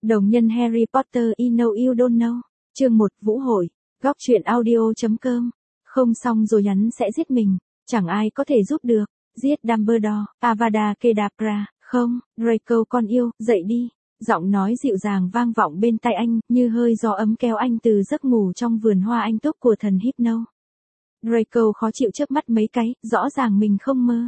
Đồng nhân Harry Potter You Know You Don't Know. Chương 1 Vũ hội. Góc truyện audio.com. Không xong rồi hắn sẽ giết mình. Chẳng ai có thể giúp được. Giết Dumbledore, Avada Kedavra. Không, Draco con yêu, dậy đi. Giọng nói dịu dàng vang vọng bên tai anh, như hơi gió ấm kéo anh từ giấc ngủ trong vườn hoa anh túc của thần Hypno. Draco khó chịu chớp mắt mấy cái, rõ ràng mình không mơ.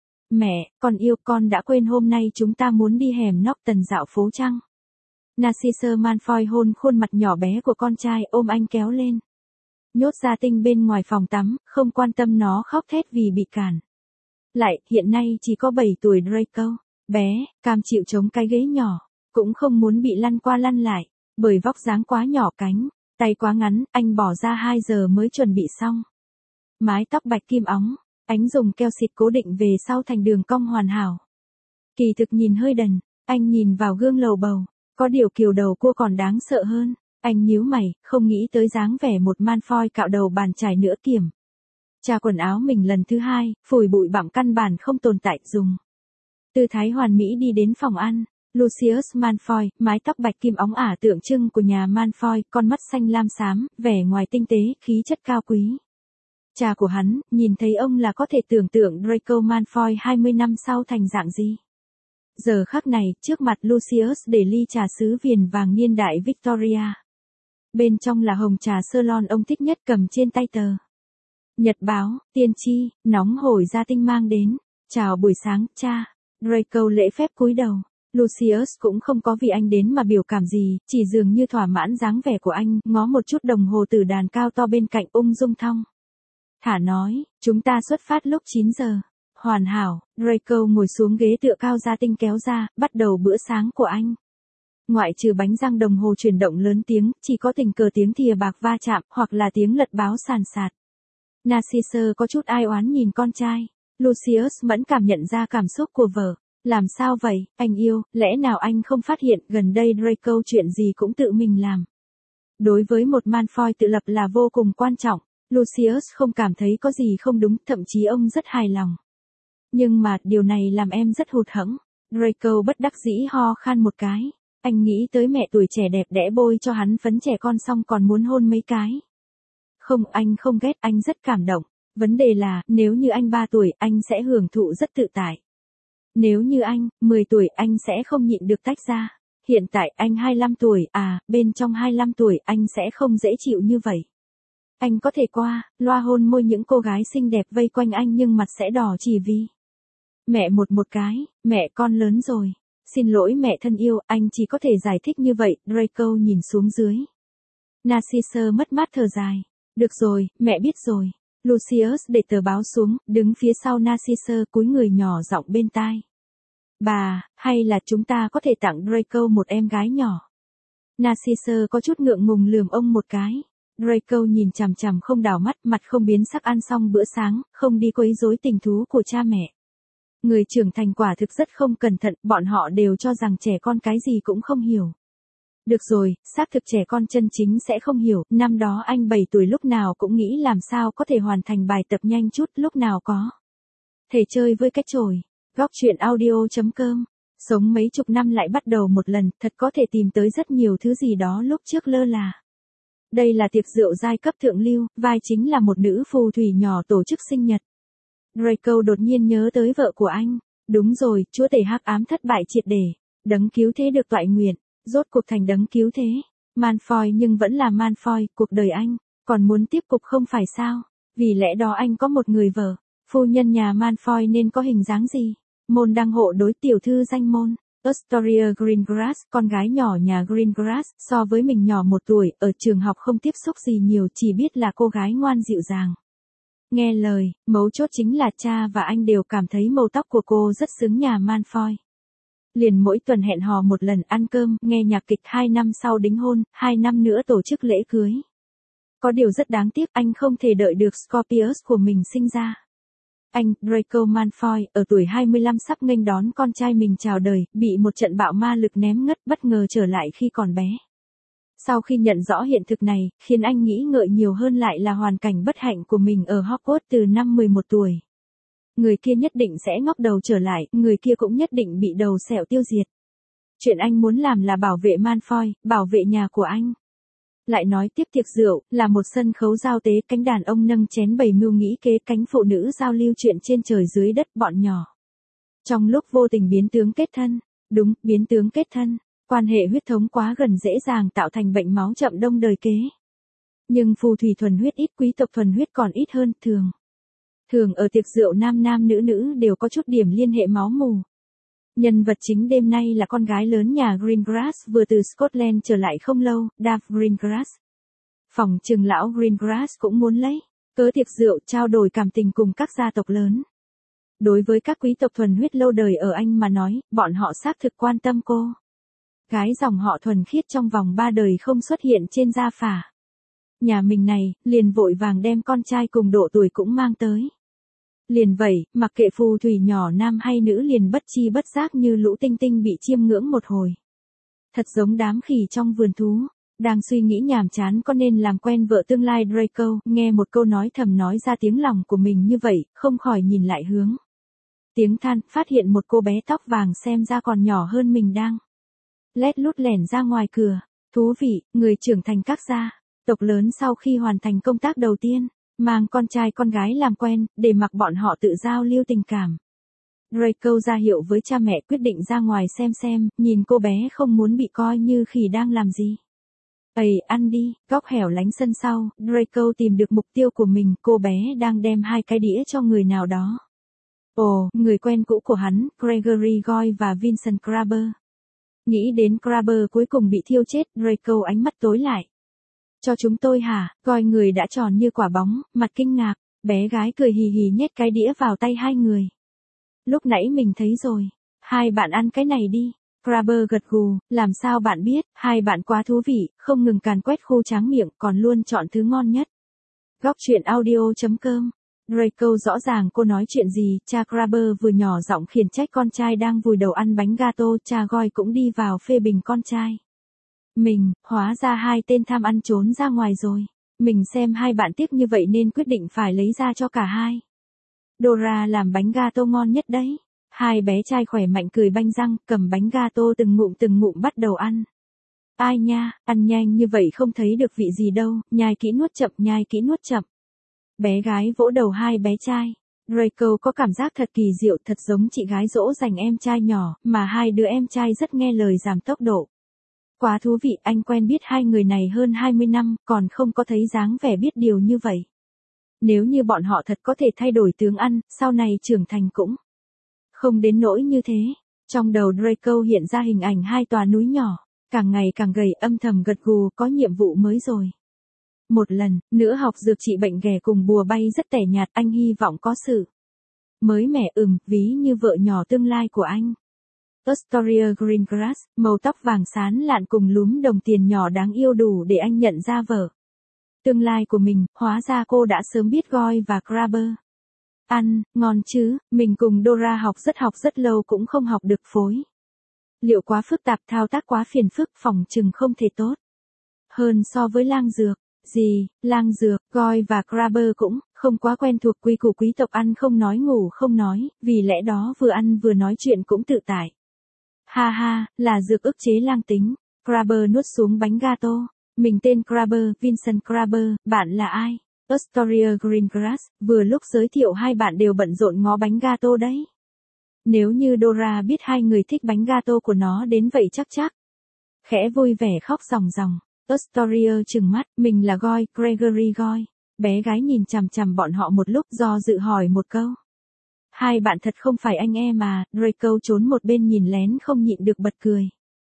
Mẹ, con yêu, con đã quên hôm nay chúng ta muốn đi hẻm Norton dạo phố chăng? Narcissa Malfoy hôn khuôn mặt nhỏ bé của con trai, ôm anh kéo lên. Nhốt Gia Tinh bên ngoài phòng tắm, không quan tâm nó khóc thét vì bị cản. Lại, hiện nay chỉ có 7 tuổi Draco. Bé, cam chịu chống cái ghế nhỏ. Cũng không muốn bị lăn qua lăn lại. Bởi vóc dáng quá nhỏ cánh, tay quá ngắn, anh bỏ ra 2 giờ mới chuẩn bị xong. Mái tóc bạch kim óng, ánh dùng keo xịt cố định về sau thành đường cong hoàn hảo. Kỳ thực nhìn hơi đần, anh nhìn vào gương lầu bầu. Có điều kiều đầu cua còn đáng sợ hơn. Anh nhíu mày, không nghĩ tới dáng vẻ một Malfoy cạo đầu bàn chải nữa kiểm. Chà quần áo mình lần thứ 2, phủi bụi bặm căn bản không tồn tại dùng. Tư thái hoàn mỹ đi đến phòng ăn. Lucius Malfoy, mái tóc bạch kim óng ả tượng trưng của nhà Malfoy, con mắt xanh lam xám, vẻ ngoài tinh tế, khí chất cao quý. Cha của hắn, nhìn thấy ông là có thể tưởng tượng Draco Malfoy 20 năm sau thành dạng gì. Giờ khắc này, trước mặt Lucius để ly trà sứ viền vàng niên đại Victoria. Bên trong là hồng trà Ceylon ông thích nhất cầm trên tay tờ. Nhật báo, tiên tri, nóng hổi Gia Tinh mang đến. Chào buổi sáng, cha. Draco lễ phép cúi đầu. Lucius cũng không có vì anh đến mà biểu cảm gì, chỉ dường như thỏa mãn dáng vẻ của anh, ngó một chút đồng hồ tử đàn cao to bên cạnh ung dung thong. Thả nói, chúng ta xuất phát lúc 9 giờ. Hoàn hảo, Draco ngồi xuống ghế tựa cao Gia Tinh kéo ra, bắt đầu bữa sáng của anh. Ngoại trừ bánh răng đồng hồ chuyển động lớn tiếng, chỉ có tình cờ tiếng thìa bạc va chạm, hoặc là tiếng lật báo sàn sạt. Narcissa có chút ai oán nhìn con trai. Lucius mẫn cảm nhận ra cảm xúc của vợ. Làm sao vậy, anh yêu, lẽ nào anh không phát hiện gần đây Draco chuyện gì cũng tự mình làm. Đối với một Malfoy tự lập là vô cùng quan trọng. Lucius không cảm thấy có gì không đúng, thậm chí ông rất hài lòng. Nhưng mà, điều này làm em rất hụt hẫng. Draco bất đắc dĩ ho khan một cái. Anh nghĩ tới mẹ tuổi trẻ đẹp đẽ bôi cho hắn phấn trẻ con xong còn muốn hôn mấy cái. Không, anh không ghét, anh rất cảm động. Vấn đề là, nếu như anh 3 tuổi, anh sẽ hưởng thụ rất tự tại. Nếu như anh, 10 tuổi, anh sẽ không nhịn được tách ra. Hiện tại, anh 25 tuổi, bên trong 25 tuổi, anh sẽ không dễ chịu như vậy. Anh có thể qua, loa hôn môi những cô gái xinh đẹp vây quanh anh nhưng mặt sẽ đỏ chỉ vì. Mẹ một cái, mẹ con lớn rồi. Xin lỗi mẹ thân yêu, anh chỉ có thể giải thích như vậy, Draco nhìn xuống dưới. Narcissa mất mát thở dài. Được rồi, mẹ biết rồi. Lucius để tờ báo xuống, đứng phía sau Narcissa cúi người nhỏ giọng bên tai. Bà, hay là chúng ta có thể tặng Draco một em gái nhỏ? Narcissa có chút ngượng ngùng lườm ông một cái. Draco nhìn chằm chằm không đảo mắt, mặt không biến sắc ăn xong bữa sáng, không đi quấy rối tình thú của cha mẹ. Người trưởng thành quả thực rất không cẩn thận, bọn họ đều cho rằng trẻ con cái gì cũng không hiểu. Được rồi, xác thực trẻ con chân chính sẽ không hiểu, năm đó anh 7 tuổi lúc nào cũng nghĩ làm sao có thể hoàn thành bài tập nhanh chút, lúc nào có thể chơi với cái chổi. Góc truyện audio.com. Sống mấy chục năm lại bắt đầu một lần, thật có thể tìm tới rất nhiều thứ gì đó lúc trước lơ là. Đây là tiệc rượu giai cấp thượng lưu, vai chính là một nữ phù thủy nhỏ tổ chức sinh nhật. Draco đột nhiên nhớ tới vợ của anh. Đúng rồi, chúa tể hắc ám thất bại triệt để. Đấng cứu thế được toại nguyện, rốt cuộc thành đấng cứu thế. Malfoy nhưng vẫn là Malfoy, cuộc đời anh, còn muốn tiếp tục không phải sao? Vì lẽ đó anh có một người vợ. Phu nhân nhà Malfoy nên có hình dáng gì? Môn đăng hộ đối tiểu thư danh môn. Astoria Greengrass, con gái nhỏ nhà Greengrass, so với mình nhỏ 1 tuổi, ở trường học không tiếp xúc gì nhiều, chỉ biết là cô gái ngoan dịu dàng. Nghe lời, mấu chốt chính là cha và anh đều cảm thấy màu tóc của cô rất xứng nhà Malfoy. Liền mỗi tuần hẹn hò một lần ăn cơm, nghe nhạc kịch, 2 năm sau đính hôn, 2 năm nữa tổ chức lễ cưới. Có điều rất đáng tiếc, anh không thể đợi được Scorpius của mình sinh ra. Anh, Draco Malfoy, ở tuổi 25 sắp nghênh đón con trai mình chào đời, bị một trận bạo ma lực ném ngất bất ngờ trở lại khi còn bé. Sau khi nhận rõ hiện thực này, khiến anh nghĩ ngợi nhiều hơn lại là hoàn cảnh bất hạnh của mình ở Hogwarts từ năm 11 tuổi. Người kia nhất định sẽ ngóc đầu trở lại, người kia cũng nhất định bị đầu sẹo tiêu diệt. Chuyện anh muốn làm là bảo vệ Malfoy, bảo vệ nhà của anh. Lại nói tiếp tiệc rượu, là một sân khấu giao tế, cánh đàn ông nâng chén bày mưu nghĩ kế, cánh phụ nữ giao lưu chuyện trên trời dưới đất bọn nhỏ. Trong lúc vô tình biến tướng kết thân, đúng, biến tướng kết thân, quan hệ huyết thống quá gần dễ dàng tạo thành bệnh máu chậm đông đời kế. Nhưng phù thủy thuần huyết ít, quý tộc thuần huyết còn ít hơn, thường ở tiệc rượu nam nam nữ nữ đều có chút điểm liên hệ máu mù. Nhân vật chính đêm nay là con gái lớn nhà Greengrass vừa từ Scotland trở lại không lâu, Dave Greengrass. Phòng trừng lão Greengrass cũng muốn lấy cớ tiệc rượu trao đổi cảm tình cùng các gia tộc lớn. Đối với các quý tộc thuần huyết lâu đời ở Anh mà nói, bọn họ xác thực quan tâm cô. Gái dòng họ thuần khiết trong vòng 3 đời không xuất hiện trên gia phả. Nhà mình này, liền vội vàng đem con trai cùng độ tuổi cũng mang tới. Liền vậy, mặc kệ phù thủy nhỏ nam hay nữ liền bất chi bất giác như lũ tinh tinh bị chiêm ngưỡng một hồi. Thật giống đám khỉ trong vườn thú. Đang suy nghĩ nhàm chán có nên làm quen vợ tương lai Draco, nghe một câu nói thầm nói ra tiếng lòng của mình như vậy, không khỏi nhìn lại hướng. Tiếng than, phát hiện một cô bé tóc vàng xem ra còn nhỏ hơn mình đang lét lút lẻn ra ngoài cửa. Thú vị, người trưởng thành các gia tộc lớn sau khi hoàn thành công tác đầu tiên, mang con trai con gái làm quen, để mặc bọn họ tự giao lưu tình cảm. Draco ra hiệu với cha mẹ quyết định ra ngoài xem, nhìn cô bé không muốn bị coi như khỉ đang làm gì. Ây, ăn đi, góc hẻo lánh sân sau, Draco tìm được mục tiêu của mình, cô bé đang đem 2 cái đĩa cho người nào đó. Ồ, người quen cũ của hắn, Gregory Goyle và Vincent Crabber. Nghĩ đến Crabber cuối cùng bị thiêu chết, Draco ánh mắt tối lại. Cho chúng tôi hả? Goyle người đã tròn như quả bóng, mặt kinh ngạc, bé gái cười hì hì nhét cái đĩa vào tay hai người. Lúc nãy mình thấy rồi, hai bạn ăn cái này đi. Crabber gật gù, làm sao bạn biết, hai bạn quá thú vị, không ngừng càn quét khu tráng miệng, còn luôn chọn thứ ngon nhất. Góc truyện audio.com. Draco rõ ràng cô nói chuyện gì, cha Crabber vừa nhỏ giọng khiển trách con trai đang vùi đầu ăn bánh gato, cha Goyle cũng đi vào phê bình con trai. Mình, hóa ra hai tên tham ăn trốn ra ngoài rồi. Mình xem hai bạn tiếc như vậy nên quyết định phải lấy ra cho cả hai. Dora làm bánh gato ngon nhất đấy. Hai bé trai khỏe mạnh cười banh răng, cầm bánh gato từng ngụm bắt đầu ăn. Ai nha, ăn nhanh như vậy không thấy được vị gì đâu, nhai kỹ nuốt chậm. Bé gái vỗ đầu hai bé trai. Draco có cảm giác thật kỳ diệu, thật giống chị gái dỗ dành em trai nhỏ, mà hai đứa em trai rất nghe lời giảm tốc độ. Quá thú vị, anh quen biết hai người này hơn 20 năm, còn không có thấy dáng vẻ biết điều như vậy. Nếu như bọn họ thật có thể thay đổi tướng ăn, sau này trưởng thành cũng không đến nỗi như thế. Trong đầu Draco hiện ra hình ảnh hai tòa núi nhỏ, càng ngày càng gầy, âm thầm gật gù, có nhiệm vụ mới rồi. Một lần, nữa học dược trị bệnh ghẻ cùng bùa bay rất tẻ nhạt, anh hy vọng có sự mới mẻ, ví như vợ nhỏ tương lai của anh. Astoria Greengrass, màu tóc vàng xán lạn cùng lúm đồng tiền nhỏ đáng yêu đủ để anh nhận ra vợ tương lai của mình, hóa ra cô đã sớm biết Goyle và Crabber. Ăn, ngon chứ, mình cùng Dora học rất lâu cũng không học được phối. Liệu quá phức tạp, thao tác quá phiền phức, phòng chừng không thể tốt hơn so với lang dược. Gì, lang dược, Goyle và Crabber cũng không quá quen thuộc quy củ quý tộc ăn không nói ngủ không nói, vì lẽ đó vừa ăn vừa nói chuyện cũng tự tại. Ha ha, là dược ức chế lang tính. Crabber nuốt xuống bánh gato. Mình tên Crabber, Vincent Crabber, bạn là ai? Astoria Greengrass, vừa lúc giới thiệu hai bạn đều bận rộn ngó bánh gato đấy. Nếu như Dora biết hai người thích bánh gato của nó đến vậy chắc. Khẽ vui vẻ khóc ròng ròng. Astoria trừng mắt, mình là Goyle, Gregory Goyle. Bé gái nhìn chằm bọn họ một lúc do dự hỏi một câu. Hai bạn thật không phải anh em mà, Draco trốn một bên nhìn lén không nhịn được bật cười.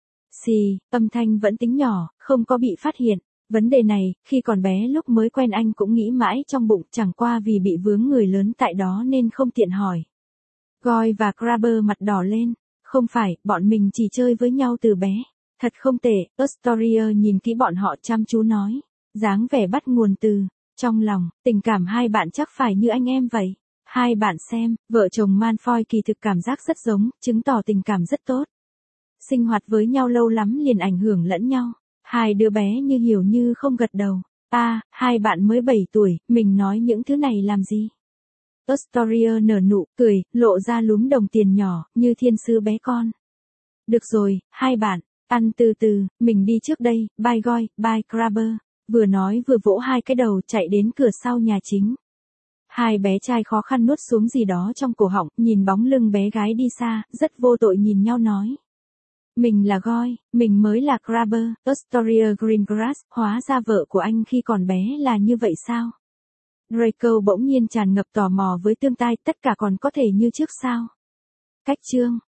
Xì, âm thanh vẫn tính nhỏ, không có bị phát hiện. Vấn đề này, khi còn bé lúc mới quen anh cũng nghĩ mãi trong bụng, chẳng qua vì bị vướng người lớn tại đó nên không tiện hỏi. Goyle và Crabber mặt đỏ lên. Không phải, bọn mình chỉ chơi với nhau từ bé. Thật không tệ, Astoria nhìn kỹ bọn họ chăm chú nói. Dáng vẻ bắt nguồn từ trong lòng, tình cảm hai bạn chắc phải như anh em vậy. Hai bạn xem, vợ chồng Malfoy kỳ thực cảm giác rất giống, chứng tỏ tình cảm rất tốt. Sinh hoạt với nhau lâu lắm liền ảnh hưởng lẫn nhau. Hai đứa bé như hiểu như không gật đầu. Hai bạn mới 7 tuổi, mình nói những thứ này làm gì? Astoria nở nụ cười, lộ ra lúm đồng tiền nhỏ, như thiên sứ bé con. Được rồi, hai bạn, ăn từ từ, mình đi trước đây, bye Goy, bye Crabber. Vừa nói vừa vỗ hai cái đầu chạy đến cửa sau nhà chính. Hai bé trai khó khăn nuốt xuống gì đó trong cổ họng, nhìn bóng lưng bé gái đi xa, rất vô tội nhìn nhau nói. Mình là Goy, mình mới là Crabber, Astoria Greengrass, hóa ra vợ của anh khi còn bé là như vậy sao? Draco bỗng nhiên tràn ngập tò mò với tương tai, tất cả còn có thể như trước sao? Cách chương